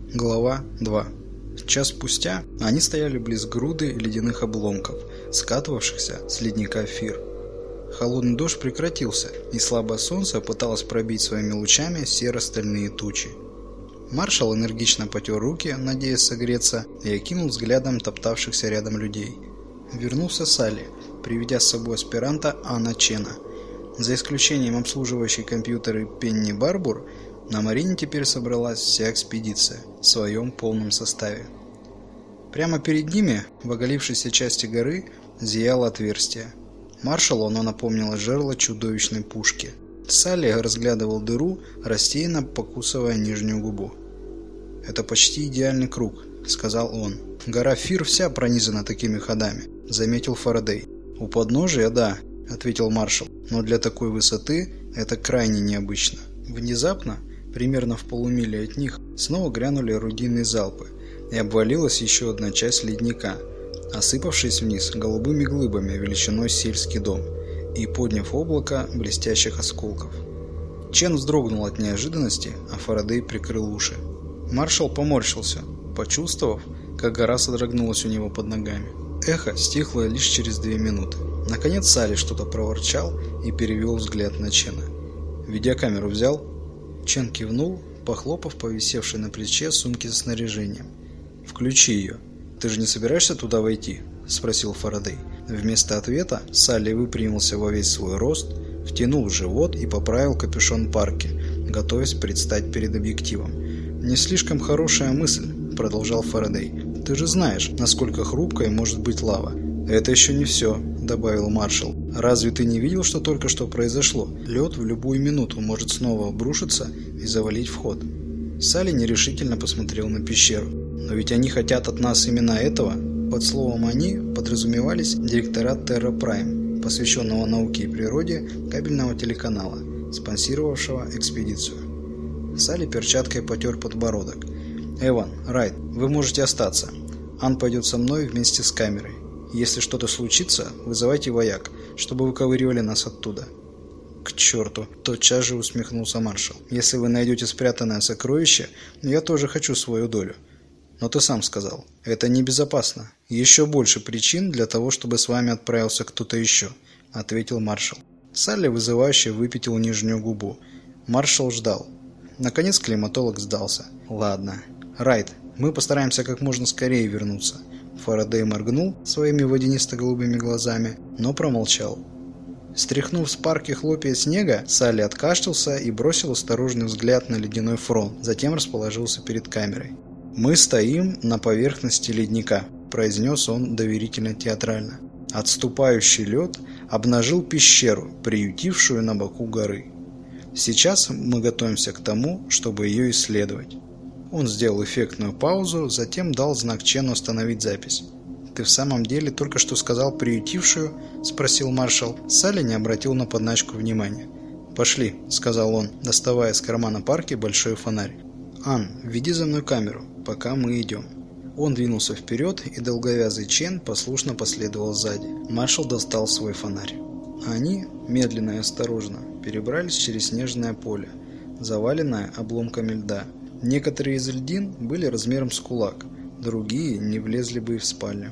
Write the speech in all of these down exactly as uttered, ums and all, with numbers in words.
Глава два. Час спустя они стояли близ груды ледяных обломков, скатывавшихся с ледника Фир. Холодный дождь прекратился, и слабое солнце пыталось пробить своими лучами серо-стальные тучи. Маршал энергично потер руки, надеясь согреться, и окинул взглядом топтавшихся рядом людей. Вернулся Салли, приведя с собой аспиранта Анна Чена. За исключением обслуживающей компьютеры Пенни Барбур, на Марине теперь собралась вся экспедиция в своем полном составе. Прямо перед ними, в оголившейся части горы, зияло отверстие. Маршалу оно напомнило жерло чудовищной пушки. Салли разглядывал дыру, рассеянно покусывая нижнюю губу. «Это почти идеальный круг», — сказал он. «Гора Фир вся пронизана такими ходами», — заметил Фарадей. «У подножия, да», — ответил маршал, — «но для такой высоты это крайне необычно». Внезапно, примерно в полумиле от них, снова грянули орудийные залпы, и обвалилась еще одна часть ледника, осыпавшись вниз голубыми глыбами величиной с сельский дом и подняв облако блестящих осколков. Чен вздрогнул от неожиданности, а Фарадей прикрыл уши. Маршал поморщился, почувствовав, как гора содрогнулась у него под ногами. Эхо стихло лишь через две минуты. Наконец Салли что-то проворчал и перевел взгляд на Чена. «Видеокамеру взял?» Чен кивнул, похлопав по висевшей на плече сумке с снаряжением. «Включи ее. Ты же не собираешься туда войти?» – спросил Фарадей. Вместо ответа Салли выпрямился во весь свой рост, втянул живот и поправил капюшон парки, готовясь предстать перед объективом. «Не слишком хорошая мысль», – продолжал Фарадей. «Ты же знаешь, насколько хрупкой может быть лава». «Это еще не все», – добавил маршал. «Разве ты не видел, что только что произошло? Лед в любую минуту может снова обрушиться и завалить вход». Салли нерешительно посмотрел на пещеру. «Но ведь они хотят от нас именно этого». Под словом «они» подразумевались директора Терра Прайм, посвященного науке и природе кабельного телеканала, спонсировавшего экспедицию. Салли перчаткой потер подбородок. «Эван, Райт, вы можете остаться. Ан пойдет со мной вместе с камерой. Если что-то случится, вызывайте вояк, чтобы выковыривали нас оттуда». «К черту!» – тотчас же усмехнулся маршал. «Если вы найдете спрятанное сокровище, я тоже хочу свою долю». «Но ты сам сказал, это небезопасно. Еще больше причин для того, чтобы с вами отправился кто-то еще», – ответил маршал. Салли вызывающе выпятил нижнюю губу. Маршал ждал. Наконец климатолог сдался. «Ладно. Райт, мы постараемся как можно скорее вернуться». Фарадей моргнул своими водянисто-голубыми глазами, но промолчал. Стряхнув с парки хлопья снега, Салли откашлялся и бросил осторожный взгляд на ледяной фронт, затем расположился перед камерой. «Мы стоим на поверхности ледника», – произнес он доверительно-театрально. Отступающий лед обнажил пещеру, приютившую на боку горы. Сейчас мы готовимся к тому, чтобы ее исследовать. Он сделал эффектную паузу, затем дал знак Чену остановить запись. «Ты в самом деле только что сказал приютившую?» – спросил маршал. Салли не обратил на подначку внимания. «Пошли», – сказал он, доставая из кармана парки большой фонарь. «Ан, веди за мной камеру, пока мы идем». Он двинулся вперед, и долговязый Чен послушно последовал сзади. Маршал достал свой фонарь. Они, медленно и осторожно, перебрались через снежное поле, заваленное обломками льда. Некоторые из льдин были размером с кулак, другие не влезли бы и в спальню.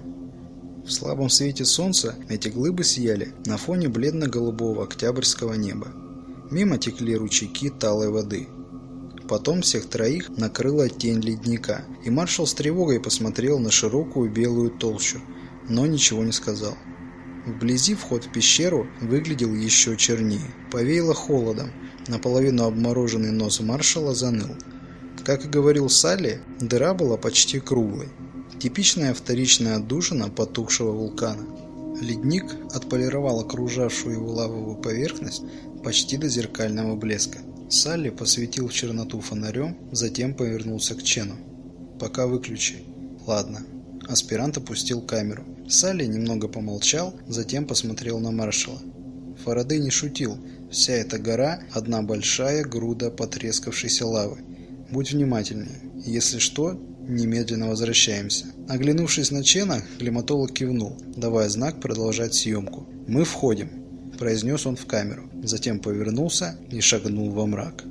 В слабом свете солнца эти глыбы сияли на фоне бледно-голубого октябрьского неба. Мимо текли ручейки талой воды. Потом всех троих накрыла тень ледника, и маршал с тревогой посмотрел на широкую белую толщу, но ничего не сказал. Вблизи вход в пещеру выглядел еще чернее. Повеяло холодом, наполовину обмороженный нос маршала заныл. Как и говорил Салли, дыра была почти круглой. Типичная вторичная отдушина потухшего вулкана. Ледник отполировал окружавшую его лавовую поверхность почти до зеркального блеска. Салли посветил в черноту фонарем, затем повернулся к Чену. «Пока выключи». «Ладно». Аспирант опустил камеру. Салли немного помолчал, затем посмотрел на маршала. Фарадей не шутил. Вся эта гора – одна большая груда потрескавшейся лавы. Будь внимательнее. Если что, немедленно возвращаемся. Оглянувшись на Чена, климатолог кивнул, давая знак продолжать съемку. «Мы входим», – произнес он в камеру. Затем повернулся и шагнул во мрак.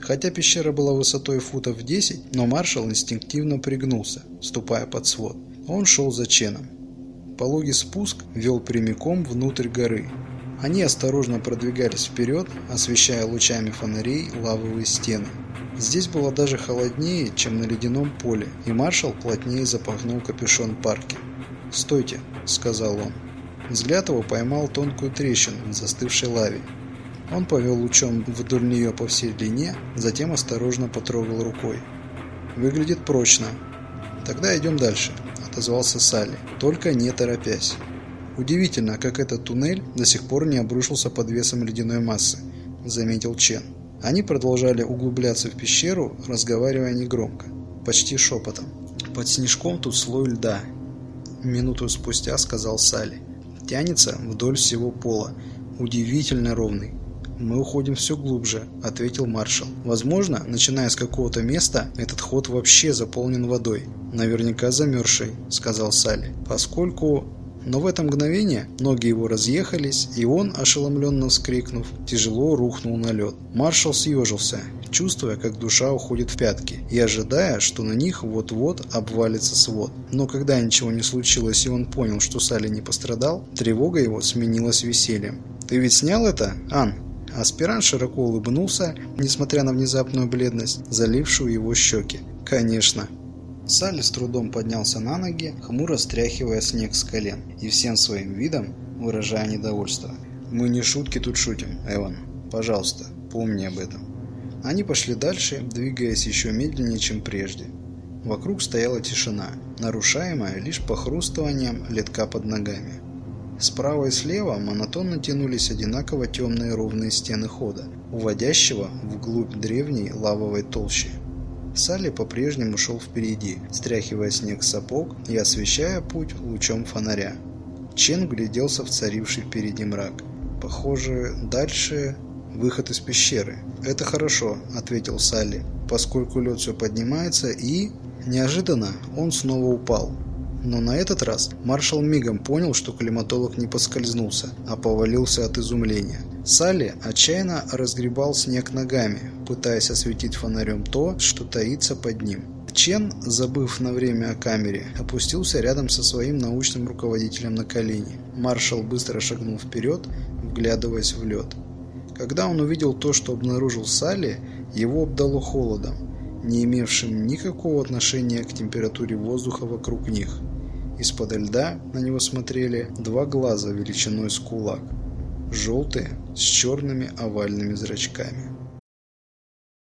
Хотя пещера была высотой футов десять, но маршал инстинктивно пригнулся, ступая под свод. Он шел за Ченом. Пологий спуск вел прямиком внутрь горы. Они осторожно продвигались вперед, освещая лучами фонарей лавовые стены. Здесь было даже холоднее, чем на ледяном поле, и маршал плотнее запахнул капюшон парки. «Стойте», — сказал он. Взгляд его поймал тонкую трещину в застывшей лаве. Он повел лучом вдоль нее по всей длине, затем осторожно потрогал рукой. «Выглядит прочно». «Тогда идем дальше», — отозвался Салли, только не торопясь. «Удивительно, как этот туннель до сих пор не обрушился под весом ледяной массы», — заметил Чен. Они продолжали углубляться в пещеру, разговаривая негромко, почти шепотом. «Под снежком тут слой льда», — минуту спустя сказал Салли. «Тянется вдоль всего пола. Удивительно ровный». «Мы уходим все глубже», — ответил маршал. «Возможно, начиная с какого-то места, этот ход вообще заполнен водой. Наверняка замерзшей», — сказал Салли. «Поскольку...» Но в это мгновение ноги его разъехались, и он, ошеломленно вскрикнув, тяжело рухнул на лед. Маршал съежился, чувствуя, как душа уходит в пятки, и ожидая, что на них вот-вот обвалится свод. Но когда ничего не случилось, и он понял, что Салли не пострадал, тревога его сменилась весельем. «Ты ведь снял это, Ан?» Аспирант широко улыбнулся, несмотря на внезапную бледность, залившую его щеки. «Конечно». Салли с трудом поднялся на ноги, хмуро стряхивая снег с колен и всем своим видом выражая недовольство. «Мы не шутки тут шутим, Эван. Пожалуйста, помни об этом». Они пошли дальше, двигаясь еще медленнее, чем прежде. Вокруг стояла тишина, нарушаемая лишь похрустыванием ледка под ногами. Справа и слева монотонно тянулись одинаково темные ровные стены хода, уводящего вглубь древней лавовой толщи. Салли по-прежнему шел впереди, стряхивая снег с сапог и освещая путь лучом фонаря. Чен гляделся в царивший впереди мрак. Похоже, дальше выход из пещеры. «Это хорошо», — ответил Салли, поскольку лед все поднимается и... Неожиданно он снова упал. Но на этот раз маршал мигом понял, что климатолог не поскользнулся, а повалился от изумления. Салли отчаянно разгребал снег ногами, пытаясь осветить фонарем то, что таится под ним. Чен, забыв на время о камере, опустился рядом со своим научным руководителем на колени. Маршал быстро шагнул вперед, вглядываясь в лед. Когда он увидел то, что обнаружил Салли, его обдало холодом, не имевшим никакого отношения к температуре воздуха вокруг них. Из-под льда на него смотрели два глаза величиной с кулак, желтые, с черными овальными зрачками.